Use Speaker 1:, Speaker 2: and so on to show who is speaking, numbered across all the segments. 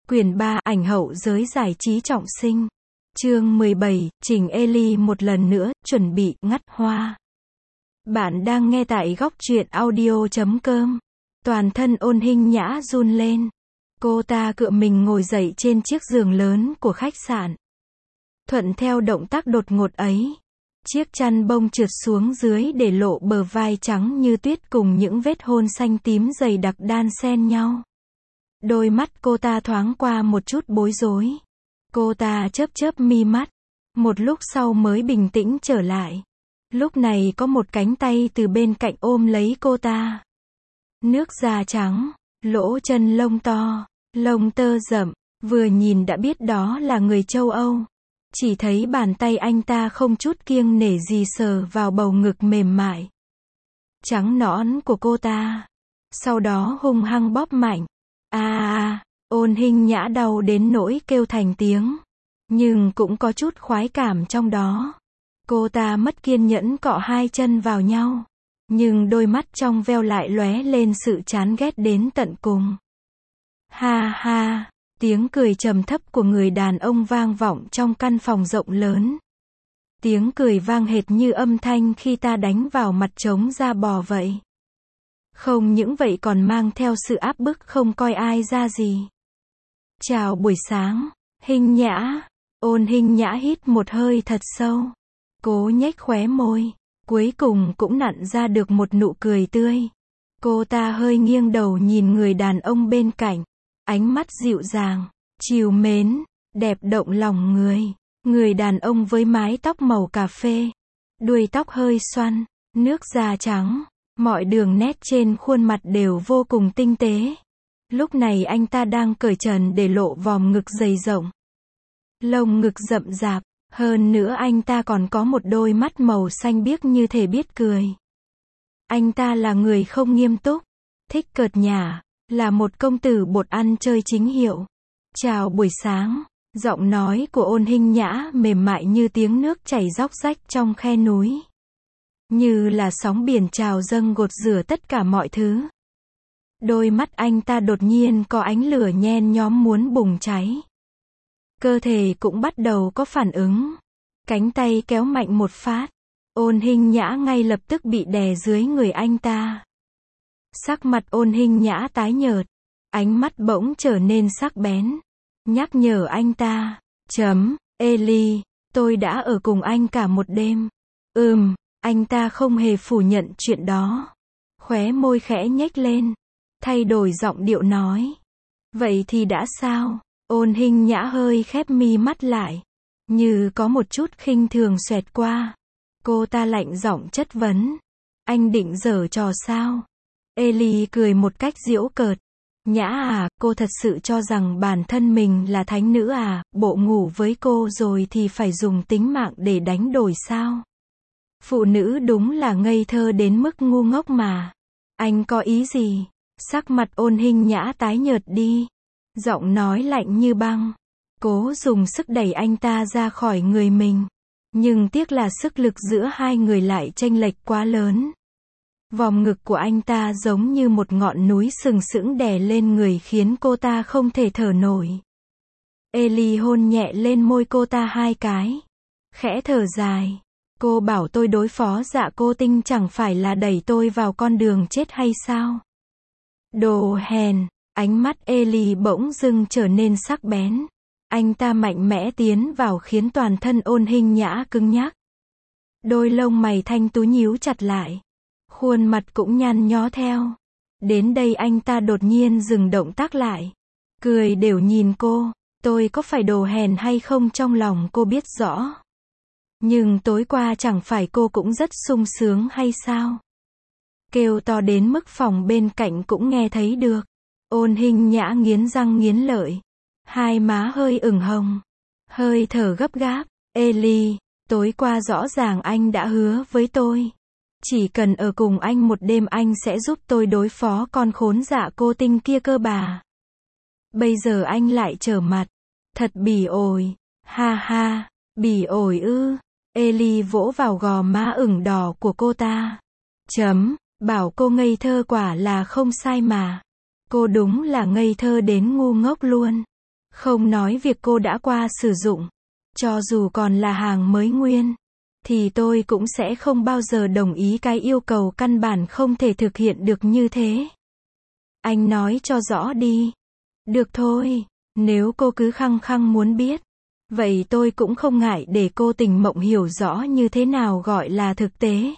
Speaker 1: Quyển 3, ảnh hậu giới giải trí trọng sinh. Chương 17, Trình Ely một lần nữa, chuẩn bị, ngắt hoa. Bạn đang nghe tại góc truyện audio.com. Toàn thân Ôn Hinh Nhã run lên. Cô ta cựa mình ngồi dậy trên chiếc giường lớn của khách sạn. Thuận theo động tác đột ngột ấy, chiếc chăn bông trượt xuống dưới để lộ bờ vai trắng như tuyết cùng những vết hôn xanh tím dày đặc đan xen nhau. Đôi mắt cô ta thoáng qua một chút bối rối. Cô ta chớp chớp mi mắt. Một lúc sau mới bình tĩnh trở lại. Lúc này có một cánh tay từ bên cạnh ôm lấy cô ta. Nước da trắng, lỗ chân lông to, lông tơ rậm, vừa nhìn đã biết đó là người châu Âu. Chỉ thấy bàn tay anh ta không chút kiêng nể gì sờ vào bầu ngực mềm mại, trắng nõn của cô ta. Sau đó hung hăng bóp mạnh. Ôn Hinh Nhã đau đến nỗi kêu thành tiếng. Nhưng cũng có chút khoái cảm trong đó. Cô ta mất kiên nhẫn cọ hai chân vào nhau. Nhưng đôi mắt trong veo lại lóe lên sự chán ghét đến tận cùng. Ha ha, tiếng cười trầm thấp của người đàn ông vang vọng trong căn phòng rộng lớn. Tiếng cười vang hệt như âm thanh khi ta đánh vào mặt trống da bò vậy. Không những vậy còn mang theo sự áp bức không coi ai ra gì. Chào buổi sáng, Hinh Nhã. Ôn Hinh Nhã hít một hơi thật sâu. Cố nhếch khóe môi. Cuối cùng cũng nặn ra được một nụ cười tươi. Cô ta hơi nghiêng đầu nhìn người đàn ông bên cạnh. Ánh mắt dịu dàng, trìu mến, đẹp động lòng người. Người đàn ông với mái tóc màu cà phê. Đuôi tóc hơi xoăn, nước da trắng. Mọi đường nét trên khuôn mặt đều vô cùng tinh tế. Lúc này anh ta đang cởi trần để lộ vòm ngực dày rộng. Lông ngực rậm rạp. Hơn nữa anh ta còn có một đôi mắt màu xanh biếc như thể biết cười. Anh ta là người không nghiêm túc, thích cợt nhả, là một công tử bột ăn chơi chính hiệu. Chào buổi sáng. Giọng nói của Ôn Hinh Nhã mềm mại như tiếng nước chảy róc rách trong khe núi. Như là sóng biển trào dâng gột rửa tất cả mọi thứ. Đôi mắt anh ta đột nhiên có ánh lửa nhen nhóm muốn bùng cháy. Cơ thể cũng bắt đầu có phản ứng. Cánh tay kéo mạnh một phát. Ôn Hinh Nhã ngay lập tức bị đè dưới người anh ta. Sắc mặt Ôn Hinh Nhã tái nhợt. Ánh mắt bỗng trở nên sắc bén. Nhắc nhở anh ta. Ely, tôi đã ở cùng anh cả một đêm. Anh ta không hề phủ nhận chuyện đó. Khóe môi khẽ nhếch lên. Thay đổi giọng điệu nói. Vậy thì đã sao? Ôn Hinh Nhã hơi khép mi mắt lại. Như có một chút khinh thường xoẹt qua. Cô ta lạnh giọng chất vấn. Anh định giở trò sao? Ely cười một cách giễu cợt. Nhã à, cô thật sự cho rằng bản thân mình là thánh nữ à? Bộ ngủ với cô rồi thì phải dùng tính mạng để đánh đổi sao? Phụ nữ đúng là ngây thơ đến mức ngu ngốc mà. Anh có ý gì? Sắc mặt Ôn Hinh Nhã tái nhợt đi. Giọng nói lạnh như băng. Cố dùng sức đẩy anh ta ra khỏi người mình. Nhưng tiếc là sức lực giữa hai người lại chênh lệch quá lớn. Vòm ngực của anh ta giống như một ngọn núi sừng sững đè lên người khiến cô ta không thể thở nổi. Ely hôn nhẹ lên môi cô ta hai cái. Khẽ thở dài. Cô bảo tôi đối phó Dạ Cô Tinh chẳng phải là đẩy tôi vào con đường chết hay sao? Đồ hèn. Ánh mắt Ely bỗng dưng trở nên sắc bén. Anh ta mạnh mẽ tiến vào khiến toàn thân Ôn Hinh Nhã cứng nhắc. Đôi lông mày thanh tú nhíu chặt lại. Khuôn mặt cũng nhăn nhó theo. Đến đây anh ta đột nhiên dừng động tác lại. Cười đều nhìn cô. Tôi có phải đồ hèn hay không trong lòng cô biết rõ. Nhưng tối qua chẳng phải cô cũng rất sung sướng hay sao? Kêu to đến mức phòng bên cạnh cũng nghe thấy được. Ôn Hinh Nhã nghiến răng nghiến lợi. Hai má hơi ửng hồng. Hơi thở gấp gáp. Ely, tối qua rõ ràng anh đã hứa với tôi. Chỉ cần ở cùng anh một đêm anh sẽ giúp tôi đối phó con khốn Dạ Cô Tinh kia cơ bà. Bây giờ anh lại trở mặt. Thật bỉ ổi. Ha ha, bỉ ổi ư. Ely vỗ vào gò má ửng đỏ của cô ta. Bảo cô ngây thơ quả là không sai mà. Cô đúng là ngây thơ đến ngu ngốc luôn. Không nói việc cô đã qua sử dụng, cho dù còn là hàng mới nguyên, thì tôi cũng sẽ không bao giờ đồng ý cái yêu cầu căn bản không thể thực hiện được như thế. Anh nói cho rõ đi. Được thôi, nếu cô cứ khăng khăng muốn biết, vậy tôi cũng không ngại để cô Tình Mộng hiểu rõ như thế nào gọi là thực tế.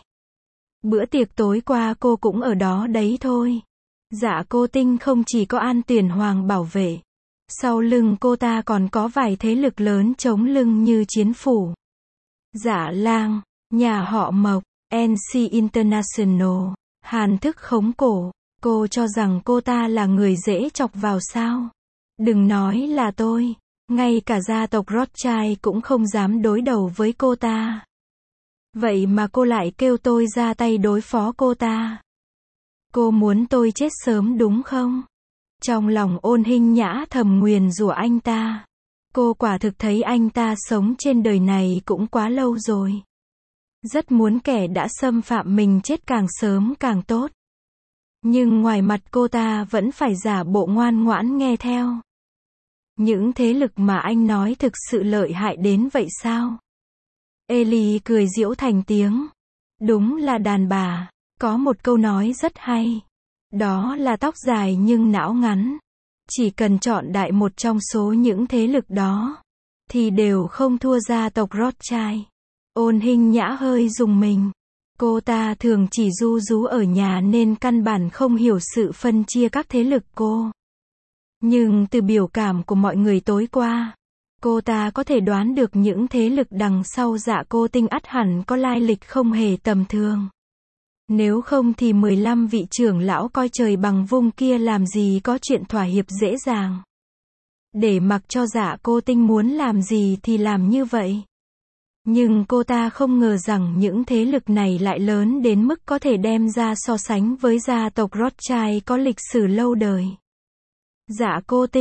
Speaker 1: Bữa tiệc tối qua cô cũng ở đó đấy thôi. Dạ cô Tinh không chỉ có An Tuyển Hoàng bảo vệ, sau lưng cô ta còn có vài thế lực lớn chống lưng như Chiến Phủ, Dạ Lang, nhà họ Mộc, NC International, Hàn Thức Khống Cổ. Cô cho rằng cô ta là người dễ chọc vào sao? Đừng nói là tôi, ngay cả gia tộc Rothschild cũng không dám đối đầu với cô ta. Vậy mà cô lại kêu tôi ra tay đối phó cô ta. Cô muốn tôi chết sớm đúng không? Trong lòng Ôn Hinh Nhã thầm nguyền rủa anh ta. Cô quả thực thấy anh ta sống trên đời này cũng quá lâu rồi. Rất muốn kẻ đã xâm phạm mình chết càng sớm càng tốt. Nhưng ngoài mặt cô ta vẫn phải giả bộ ngoan ngoãn nghe theo. Những thế lực mà anh nói thực sự lợi hại đến vậy sao? Ellie cười giễu thành tiếng. Đúng là đàn bà. Có một câu nói rất hay. Đó là tóc dài nhưng não ngắn. Chỉ cần chọn đại một trong số những thế lực đó, thì đều không thua gia tộc Rothschild. Ôn Hinh Nhã hơi rùng mình. Cô ta thường chỉ ru rú ở nhà nên căn bản không hiểu sự phân chia các thế lực cô. Nhưng từ biểu cảm của mọi người tối qua, cô ta có thể đoán được những thế lực đằng sau Dạ Cô Tinh ắt hẳn có lai lịch không hề tầm thường. Nếu không thì 15 vị trưởng lão coi trời bằng vung kia làm gì có chuyện thỏa hiệp dễ dàng. Để mặc cho Dạ Cô Tinh muốn làm gì thì làm như vậy. Nhưng cô ta không ngờ rằng những thế lực này lại lớn đến mức có thể đem ra so sánh với gia tộc Rothschild có lịch sử lâu đời. Dạ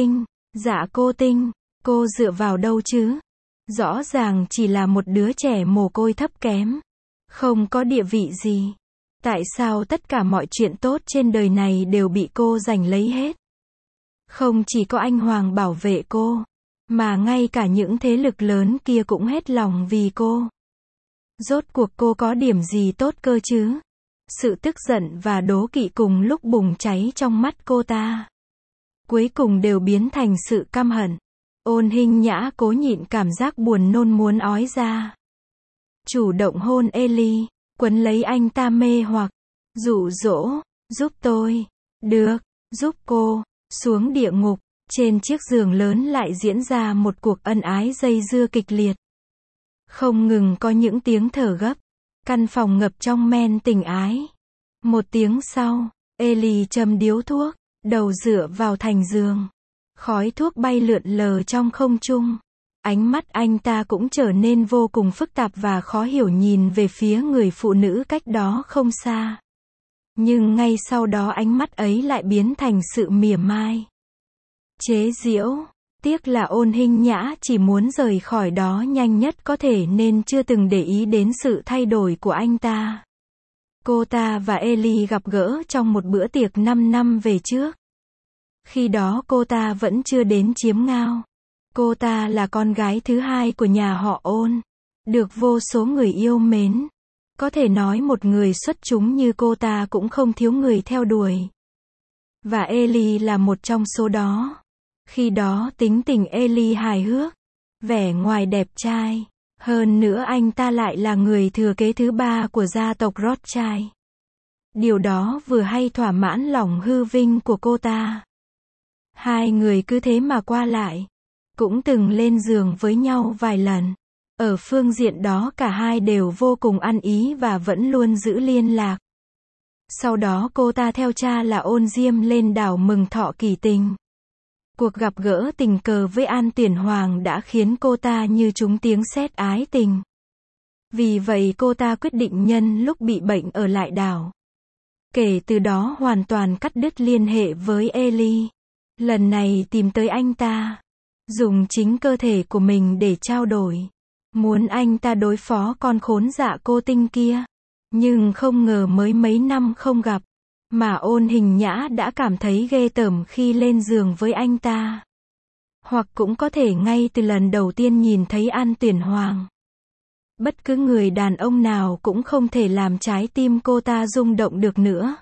Speaker 1: Cô Tinh, cô dựa vào đâu chứ? Rõ ràng chỉ là một đứa trẻ mồ côi thấp kém, không có địa vị gì. Tại sao tất cả mọi chuyện tốt trên đời này đều bị cô giành lấy hết? Không chỉ có anh Hoàng bảo vệ cô, mà ngay cả những thế lực lớn kia cũng hết lòng vì cô. Rốt cuộc cô có điểm gì tốt cơ chứ? Sự tức giận và đố kỵ cùng lúc bùng cháy trong mắt cô ta, cuối cùng đều biến thành sự căm hận. Ôn Hinh Nhã cố nhịn cảm giác buồn nôn muốn ói ra. Chủ động hôn Ellie, quấn lấy anh ta mê hoặc, dụ dỗ, giúp tôi. Được, giúp cô. Xuống địa ngục, trên chiếc giường lớn lại diễn ra một cuộc ân ái dây dưa kịch liệt. Không ngừng có những tiếng thở gấp. Căn phòng ngập trong men tình ái. Một tiếng sau, Ellie châm điếu thuốc, đầu dựa vào thành giường. Khói thuốc bay lượn lờ trong không trung. Ánh mắt anh ta cũng trở nên vô cùng phức tạp và khó hiểu nhìn về phía người phụ nữ cách đó không xa. Nhưng ngay sau đó ánh mắt ấy lại biến thành sự mỉa mai. Chế giễu. Tiếc là Ôn Hinh Nhã chỉ muốn rời khỏi đó nhanh nhất có thể nên chưa từng để ý đến sự thay đổi của anh ta. Cô ta và Ellie gặp gỡ trong một bữa tiệc 5 năm về trước. Khi đó cô ta vẫn chưa đến chiếm ngao. Cô ta là con gái thứ hai của nhà họ Ôn, được vô số người yêu mến. Có thể nói một người xuất chúng như cô ta cũng không thiếu người theo đuổi. Và Ellie là một trong số đó. Khi đó tính tình Ellie hài hước, vẻ ngoài đẹp trai. Hơn nữa anh ta lại là người thừa kế thứ ba của gia tộc Rothschild. Điều đó vừa hay thỏa mãn lòng hư vinh của cô ta. Hai người cứ thế mà qua lại. Cũng từng lên giường với nhau vài lần. Ở phương diện đó cả hai đều vô cùng ăn ý và vẫn luôn giữ liên lạc. Sau đó cô ta theo cha là Ôn Diêm lên đảo mừng thọ kỳ tình. Cuộc gặp gỡ tình cờ với An Tuyển Hoàng đã khiến cô ta như trúng tiếng sét ái tình. Vì vậy cô ta quyết định nhân lúc bị bệnh ở lại đảo. Kể từ đó hoàn toàn cắt đứt liên hệ với Ellie. Lần này tìm tới anh ta, dùng chính cơ thể của mình để trao đổi. Muốn anh ta đối phó con khốn Dạ Cô Tinh kia. Nhưng không ngờ mới mấy năm không gặp, mà Ôn Hinh Nhã đã cảm thấy ghê tởm khi lên giường với anh ta. Hoặc cũng có thể ngay từ lần đầu tiên nhìn thấy An Tuyển Hoàng. Bất cứ người đàn ông nào cũng không thể làm trái tim cô ta rung động được nữa.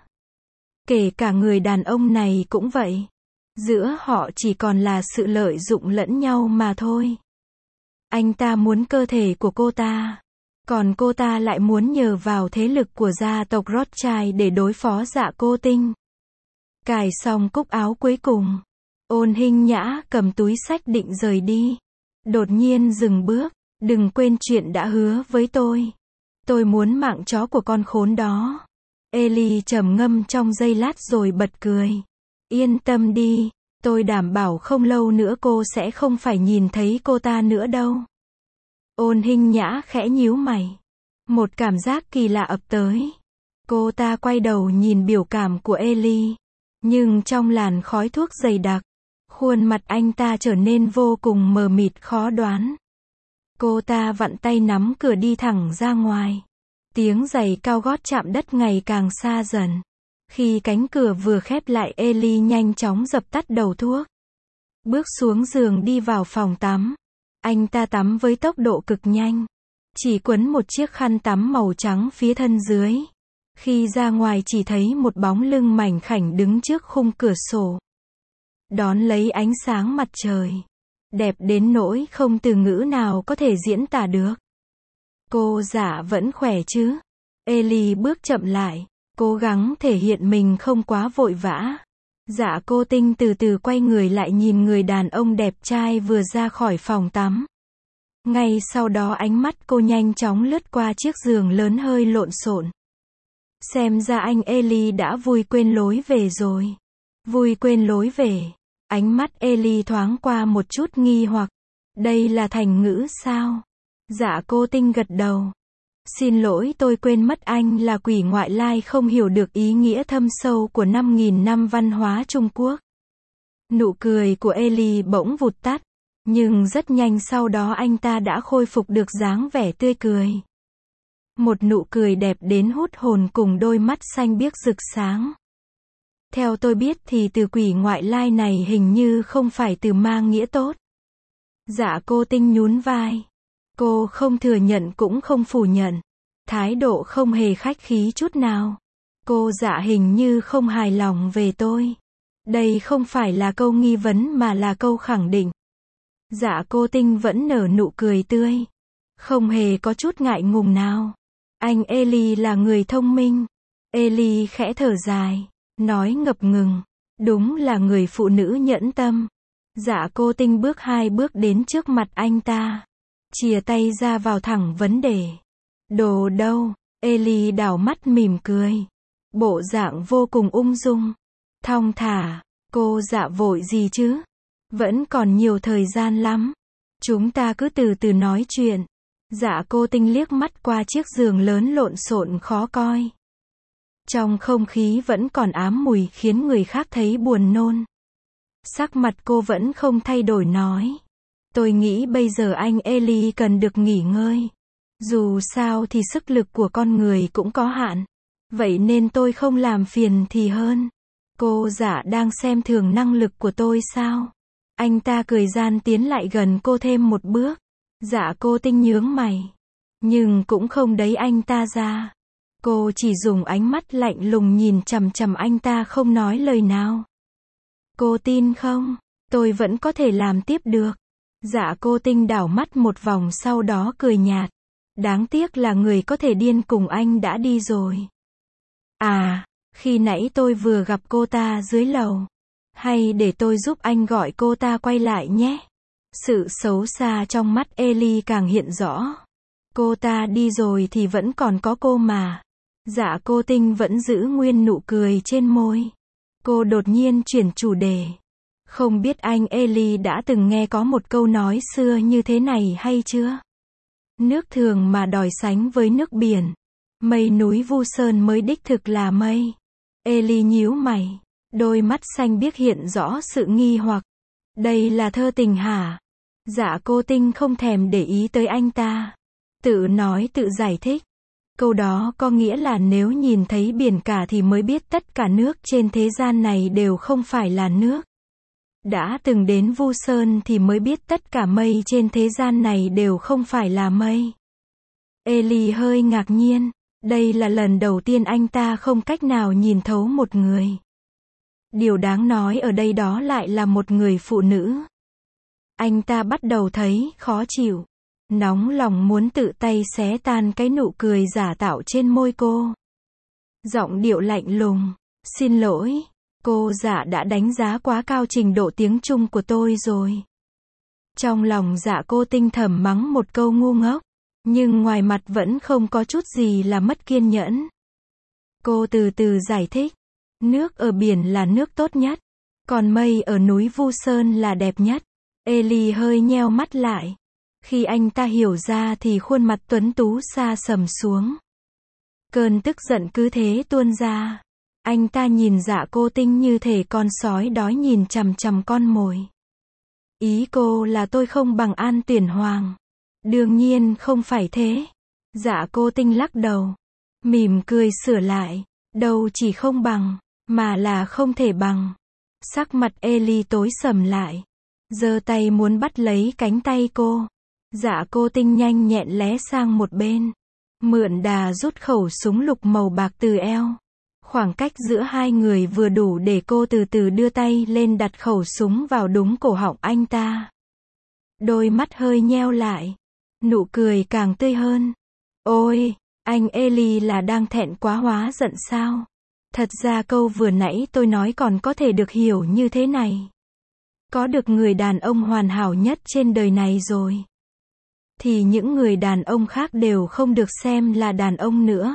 Speaker 1: Kể cả người đàn ông này cũng vậy. Giữa họ chỉ còn là sự lợi dụng lẫn nhau mà thôi. Anh ta muốn cơ thể của cô ta. Còn cô ta lại muốn nhờ vào thế lực của gia tộc Rothschild để đối phó Dạ Cô Tinh. Cài xong cúc áo cuối cùng, Ôn Hinh Nhã cầm túi xách định rời đi. Đột nhiên dừng bước. Đừng quên chuyện đã hứa với tôi. Tôi muốn mạng chó của con khốn đó. Ellie trầm ngâm trong giây lát rồi bật cười. Yên tâm đi, tôi đảm bảo không lâu nữa cô sẽ không phải nhìn thấy cô ta nữa đâu. Ôn Hinh Nhã khẽ nhíu mày. Một cảm giác kỳ lạ ập tới. Cô ta quay đầu nhìn biểu cảm của Ellie. Nhưng trong làn khói thuốc dày đặc, khuôn mặt anh ta trở nên vô cùng mờ mịt khó đoán. Cô ta vặn tay nắm cửa đi thẳng ra ngoài. Tiếng giày cao gót chạm đất ngày càng xa dần. Khi cánh cửa vừa khép lại, Ellie nhanh chóng dập tắt đầu thuốc. Bước xuống giường đi vào phòng tắm. Anh ta tắm với tốc độ cực nhanh. Chỉ quấn một chiếc khăn tắm màu trắng phía thân dưới. Khi ra ngoài chỉ thấy một bóng lưng mảnh khảnh đứng trước khung cửa sổ. Đón lấy ánh sáng mặt trời. Đẹp đến nỗi không từ ngữ nào có thể diễn tả được. Cô Dạ vẫn khỏe chứ? Ellie bước chậm lại, cố gắng thể hiện mình không quá vội vã. Dạ Cô Tinh từ từ quay người lại nhìn người đàn ông đẹp trai vừa ra khỏi phòng tắm. Ngay sau đó ánh mắt cô nhanh chóng lướt qua chiếc giường lớn hơi lộn xộn. Xem ra anh Ellie đã vui quên lối về rồi. Vui quên lối về. Ánh mắt Ellie thoáng qua một chút nghi hoặc. Đây là thành ngữ sao? Dạ Cô Tinh gật đầu. Xin lỗi, tôi quên mất anh là quỷ ngoại lai không hiểu được ý nghĩa thâm sâu của 5.000 năm văn hóa Trung Quốc. Nụ cười của Ellie bỗng vụt tắt. Nhưng rất nhanh sau đó anh ta đã khôi phục được dáng vẻ tươi cười. Một nụ cười đẹp đến hút hồn cùng đôi mắt xanh biếc rực sáng. Theo tôi biết thì từ quỷ ngoại lai này hình như không phải từ mang nghĩa tốt. Dạ Cô Tinh nhún vai. Cô không thừa nhận cũng không phủ nhận. Thái độ không hề khách khí chút nào. Cô Dạ hình như không hài lòng về tôi. Đây không phải là câu nghi vấn mà là câu khẳng định. Dạ Cô Tinh vẫn nở nụ cười tươi. Không hề có chút ngại ngùng nào. Anh Ellie là người thông minh. Ellie khẽ thở dài. Nói ngập ngừng. Đúng là người phụ nữ nhẫn tâm. Dạ Cô Tinh bước 2 bước đến trước mặt anh ta. Chìa tay ra vào thẳng vấn đề. Đồ đâu? Ellie đảo mắt mỉm cười. Bộ dạng vô cùng ung dung. Thong thả. Cô Dạ vội gì chứ? Vẫn còn nhiều thời gian lắm. Chúng ta cứ từ từ nói chuyện. Dạ Cô Tinh liếc mắt qua chiếc giường lớn lộn xộn khó coi. Trong không khí vẫn còn ám mùi khiến người khác thấy buồn nôn. Sắc mặt cô vẫn không thay đổi nói. Tôi nghĩ bây giờ anh Ellie cần được nghỉ ngơi. Dù sao thì sức lực của con người cũng có hạn. Vậy nên tôi không làm phiền thì hơn. Cô Dạ đang xem thường năng lực của tôi sao? Anh ta cười gian tiến lại gần cô thêm một bước. Dạ Cô Tinh nhướng mày. Nhưng cũng không đẩy anh ta ra. Cô chỉ dùng ánh mắt lạnh lùng nhìn chằm chằm anh ta không nói lời nào. Cô tin không? Tôi vẫn có thể làm tiếp được. Dạ Cô Tinh đảo mắt một vòng sau đó cười nhạt. Đáng tiếc là người có thể điên cùng anh đã đi rồi. À, khi nãy tôi vừa gặp cô ta dưới lầu. Hay để tôi giúp anh gọi cô ta quay lại nhé. Sự xấu xa trong mắt Ellie càng hiện rõ. Cô ta đi rồi thì vẫn còn có cô mà. Dạ Cô Tinh vẫn giữ nguyên nụ cười trên môi. Cô đột nhiên chuyển chủ đề. Không biết anh Ellie đã từng nghe có một câu nói xưa như thế này hay chưa? Nước thường mà đòi sánh với nước biển. Mây núi Vu Sơn mới đích thực là mây. Ellie nhíu mày. Đôi mắt xanh biếc hiện rõ sự nghi hoặc. Đây là thơ tình hả? Dạ Cô Tinh không thèm để ý tới anh ta. Tự nói tự giải thích. Câu đó có nghĩa là nếu nhìn thấy biển cả thì mới biết tất cả nước trên thế gian này đều không phải là nước. Đã từng đến Vu Sơn thì mới biết tất cả mây trên thế gian này đều không phải là mây. Ellie hơi ngạc nhiên. Đây là lần đầu tiên anh ta không cách nào nhìn thấu một người. Điều đáng nói ở đây đó lại là một người phụ nữ. Anh ta bắt đầu thấy khó chịu. Nóng lòng muốn tự tay xé tan cái nụ cười giả tạo trên môi cô. Giọng điệu lạnh lùng. Xin lỗi, cô Dạ đã đánh giá quá cao trình độ tiếng Trung của tôi rồi. Trong lòng Dạ Cô Tinh thầm mắng một câu ngu ngốc. Nhưng ngoài mặt vẫn không có chút gì là mất kiên nhẫn. Cô từ từ giải thích. Nước ở biển là nước tốt nhất. Còn mây ở núi Vu Sơn là đẹp nhất. Ellie hơi nheo mắt lại. Khi anh ta hiểu ra thì khuôn mặt tuấn tú xa sầm xuống. Cơn tức giận cứ thế tuôn ra. Anh ta nhìn Dạ Cô Tinh như thể con sói đói nhìn chằm chằm con mồi. Ý cô là tôi không bằng An Tuyển Hoàng. Đương nhiên không phải thế. Dạ Cô Tinh lắc đầu. Mỉm cười sửa lại. Đâu chỉ không bằng, mà là không thể bằng. Sắc mặt Ellie tối sầm lại. Giơ tay muốn bắt lấy cánh tay cô. Dạ Cô Tinh nhanh nhẹn lé sang một bên. Mượn đà rút khẩu súng lục màu bạc từ eo. Khoảng cách giữa hai người vừa đủ để cô từ từ đưa tay lên đặt khẩu súng vào đúng cổ họng anh ta. Đôi mắt hơi nheo lại. Nụ cười càng tươi hơn. Ôi, anh Ellie là đang thẹn quá hóa giận sao? Thật ra câu vừa nãy tôi nói còn có thể được hiểu như thế này. Có được người đàn ông hoàn hảo nhất trên đời này rồi. Thì những người đàn ông khác đều không được xem là đàn ông nữa.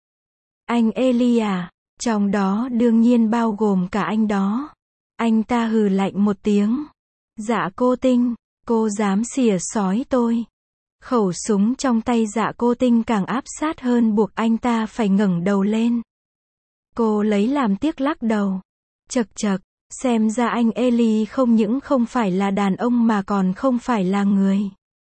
Speaker 1: Anh Ellie à, trong đó đương nhiên bao gồm cả anh đó. Anh ta hừ lạnh một tiếng. Dạ Cô Tinh, cô dám xỉa xói tôi. Khẩu súng trong tay Dạ Cô Tinh càng áp sát hơn buộc anh ta phải ngẩng đầu lên. Cô lấy làm tiếc lắc đầu. Chậc chậc, xem ra anh Ellie không những không phải là đàn ông mà còn không phải là người.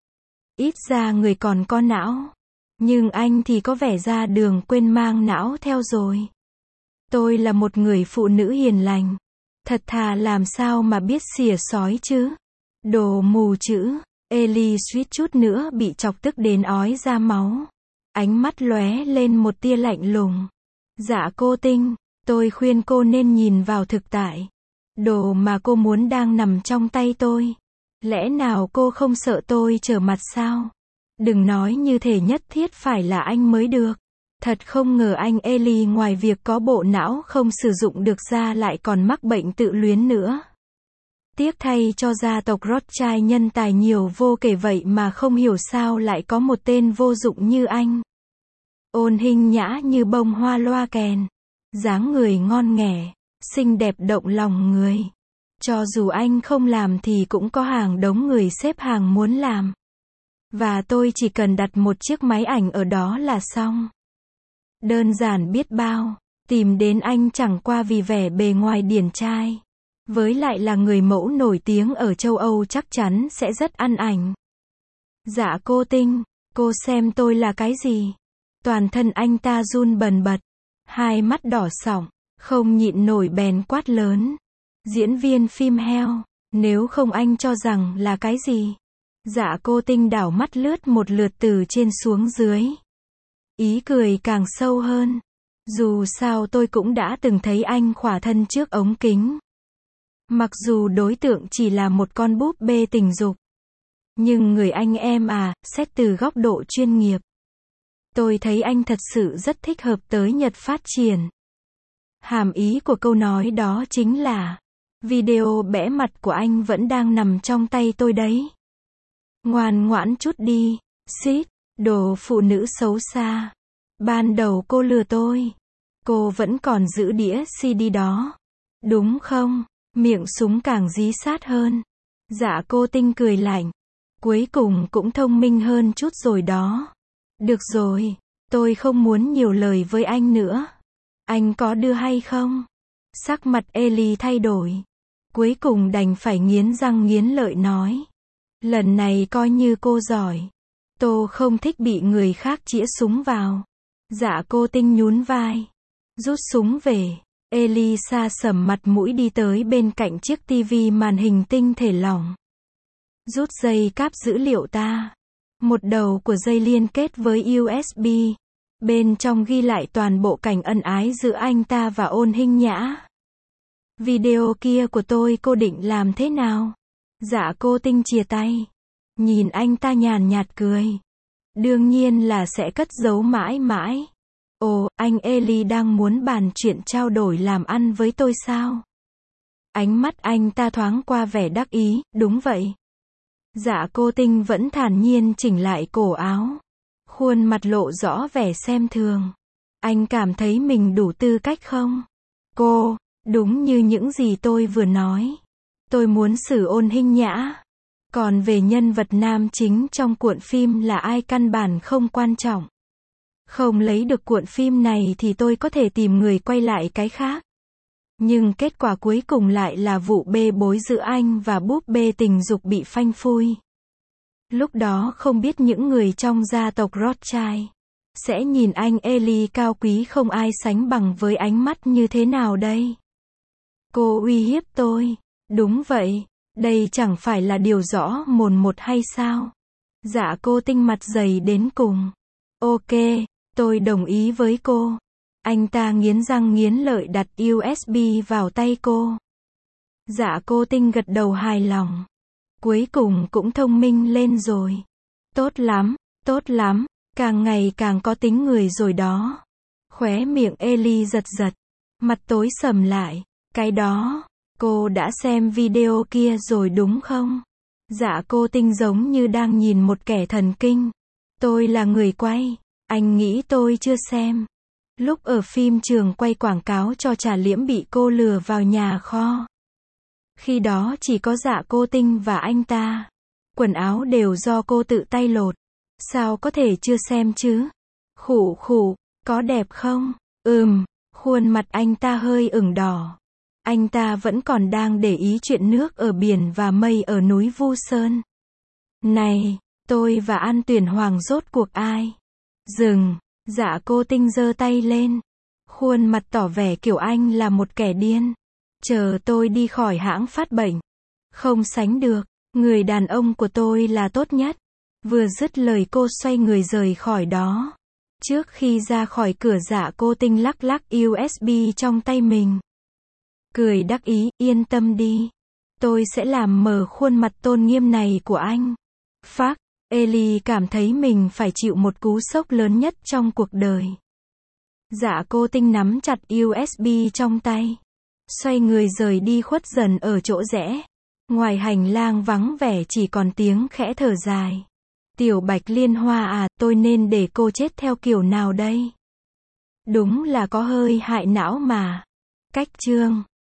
Speaker 1: Ít ra người còn có não. Nhưng anh thì có vẻ ra đường quên mang não theo rồi. Tôi là một người phụ nữ hiền lành. Thật thà làm sao mà biết xỉa xói chứ. Đồ mù chữ. Ellie suýt chút nữa bị chọc tức đến ói ra máu. Ánh mắt lóe lên một tia lạnh lùng. Dạ Cô Tinh, tôi khuyên cô nên nhìn vào thực tại. Đồ mà cô muốn đang nằm trong tay tôi. Lẽ nào cô không sợ tôi trở mặt sao? Đừng nói như thể nhất thiết phải là anh mới được. Thật không ngờ anh Ellie ngoài việc có bộ não không sử dụng được ra lại còn mắc bệnh tự luyến nữa. Tiếc thay cho gia tộc Rothschild nhân tài nhiều vô kể vậy mà không hiểu sao lại có một tên vô dụng như anh. Ôn hình nhã như bông hoa loa kèn. Dáng người ngon nghẻ, xinh đẹp động lòng người. Cho dù anh không làm thì cũng có hàng đống người xếp hàng muốn làm. Và tôi chỉ cần đặt một chiếc máy ảnh ở đó là xong. Đơn giản biết bao, tìm đến anh chẳng qua vì vẻ bề ngoài điển trai. Với lại là người mẫu nổi tiếng ở châu Âu chắc chắn sẽ rất ăn ảnh. Dạ Cô Tinh, cô xem tôi là cái gì? Toàn thân anh ta run bần bật. Hai mắt đỏ sỏng, không nhịn nổi bèn quát lớn. Diễn viên phim heo, nếu không anh cho rằng là cái gì? Dạ Cô Tinh đảo mắt lướt một lượt từ trên xuống dưới. Ý cười càng sâu hơn. Dù sao tôi cũng đã từng thấy anh khỏa thân trước ống kính. Mặc dù đối tượng chỉ là một con búp bê tình dục. Nhưng người anh em à, xét từ góc độ chuyên nghiệp. Tôi thấy anh thật sự rất thích hợp tới Nhật phát triển. Hàm ý của câu nói đó chính là, video bẽ mặt của anh vẫn đang nằm trong tay tôi đấy. Ngoan ngoãn chút đi, xít, đồ phụ nữ xấu xa. Ban đầu cô lừa tôi. Cô vẫn còn giữ đĩa CD đó. Đúng không? Miệng súng càng dí sát hơn. Dạ Cô Tinh cười lạnh. Cuối cùng cũng thông minh hơn chút rồi đó. Được rồi, tôi không muốn nhiều lời với anh nữa. Anh có đưa hay không? Sắc mặt Ellie thay đổi. Cuối cùng đành phải nghiến răng nghiến lợi nói. Lần này coi như cô giỏi. Tôi không thích bị người khác chĩa súng vào. Dạ Cô Tinh nhún vai. Rút súng về. Elisa sầm mặt mũi đi tới bên cạnh chiếc tivi màn hình tinh thể lỏng. Rút dây cáp dữ liệu ta. Một đầu của dây liên kết với USB. Bên trong ghi lại toàn bộ cảnh ân ái giữa anh ta và Ôn Hinh Nhã. Video kia của tôi cô định làm thế nào? Dạ cô Tinh chìa tay. Nhìn anh ta nhàn nhạt cười. Đương nhiên là sẽ cất giấu mãi mãi. Ồ, anh Eli đang muốn bàn chuyện trao đổi làm ăn với tôi sao? Ánh mắt anh ta thoáng qua vẻ đắc ý, đúng vậy. Dạ cô Tinh vẫn thản nhiên chỉnh lại cổ áo. Khuôn mặt lộ rõ vẻ xem thường. Anh cảm thấy mình đủ tư cách không? Cô, đúng như những gì tôi vừa nói. Tôi muốn xử Ôn Hinh Nhã. Còn về nhân vật nam chính trong cuộn phim là ai căn bản không quan trọng. Không lấy được cuộn phim này thì tôi có thể tìm người quay lại cái khác. Nhưng kết quả cuối cùng lại là vụ bê bối giữa anh và búp bê tình dục bị phanh phui. Lúc đó không biết những người trong gia tộc Rothschild sẽ nhìn anh Eli cao quý không ai sánh bằng với ánh mắt như thế nào đây? Cô uy hiếp tôi. Đúng vậy, đây chẳng phải là điều rõ mồn một hay sao? Dạ cô Tinh mặt dày đến cùng. Ok, tôi đồng ý với cô. Anh ta nghiến răng nghiến lợi đặt USB vào tay cô. Dạ cô Tinh gật đầu hài lòng. Cuối cùng cũng thông minh lên rồi. Tốt lắm, càng ngày càng có tính người rồi đó. Khóe miệng Eli giật giật. Mặt tối sầm lại. Cái đó, cô đã xem video kia rồi đúng không? Dạ cô Tinh giống như đang nhìn một kẻ thần kinh. Tôi là người quay. Anh nghĩ tôi chưa xem. Lúc ở phim trường quay quảng cáo cho Trà Liễm bị cô lừa vào nhà kho. Khi đó chỉ có Dạ cô Tinh và anh ta. Quần áo đều do cô tự tay lột. Sao có thể chưa xem chứ? Khụ khụ, có đẹp không? Khuôn mặt anh ta hơi ửng đỏ. Anh ta vẫn còn đang để ý chuyện nước ở biển và mây ở núi Vu Sơn. Này, tôi và An Tuyển Hoàng rốt cuộc ai? Dừng, Dạ cô Tinh giơ tay lên. Khuôn mặt tỏ vẻ kiểu anh là một kẻ điên. Chờ tôi đi khỏi hãng phát bệnh. Không sánh được, người đàn ông của tôi là tốt nhất. Vừa dứt lời cô xoay người rời khỏi đó. Trước khi ra khỏi cửa Dạ cô Tinh lắc lắc USB trong tay mình. Cười đắc ý, yên tâm đi. Tôi sẽ làm mờ khuôn mặt tôn nghiêm này của anh. Phác, Eli cảm thấy mình phải chịu một cú sốc lớn nhất trong cuộc đời. Dạ cô Tinh nắm chặt USB trong tay. Xoay người rời đi khuất dần ở chỗ rẽ. Ngoài hành lang vắng vẻ chỉ còn tiếng khẽ thở dài. Tiểu Bạch Liên Hoa à, tôi nên để cô chết theo kiểu nào đây? Đúng là có hơi hại não mà. Cách chương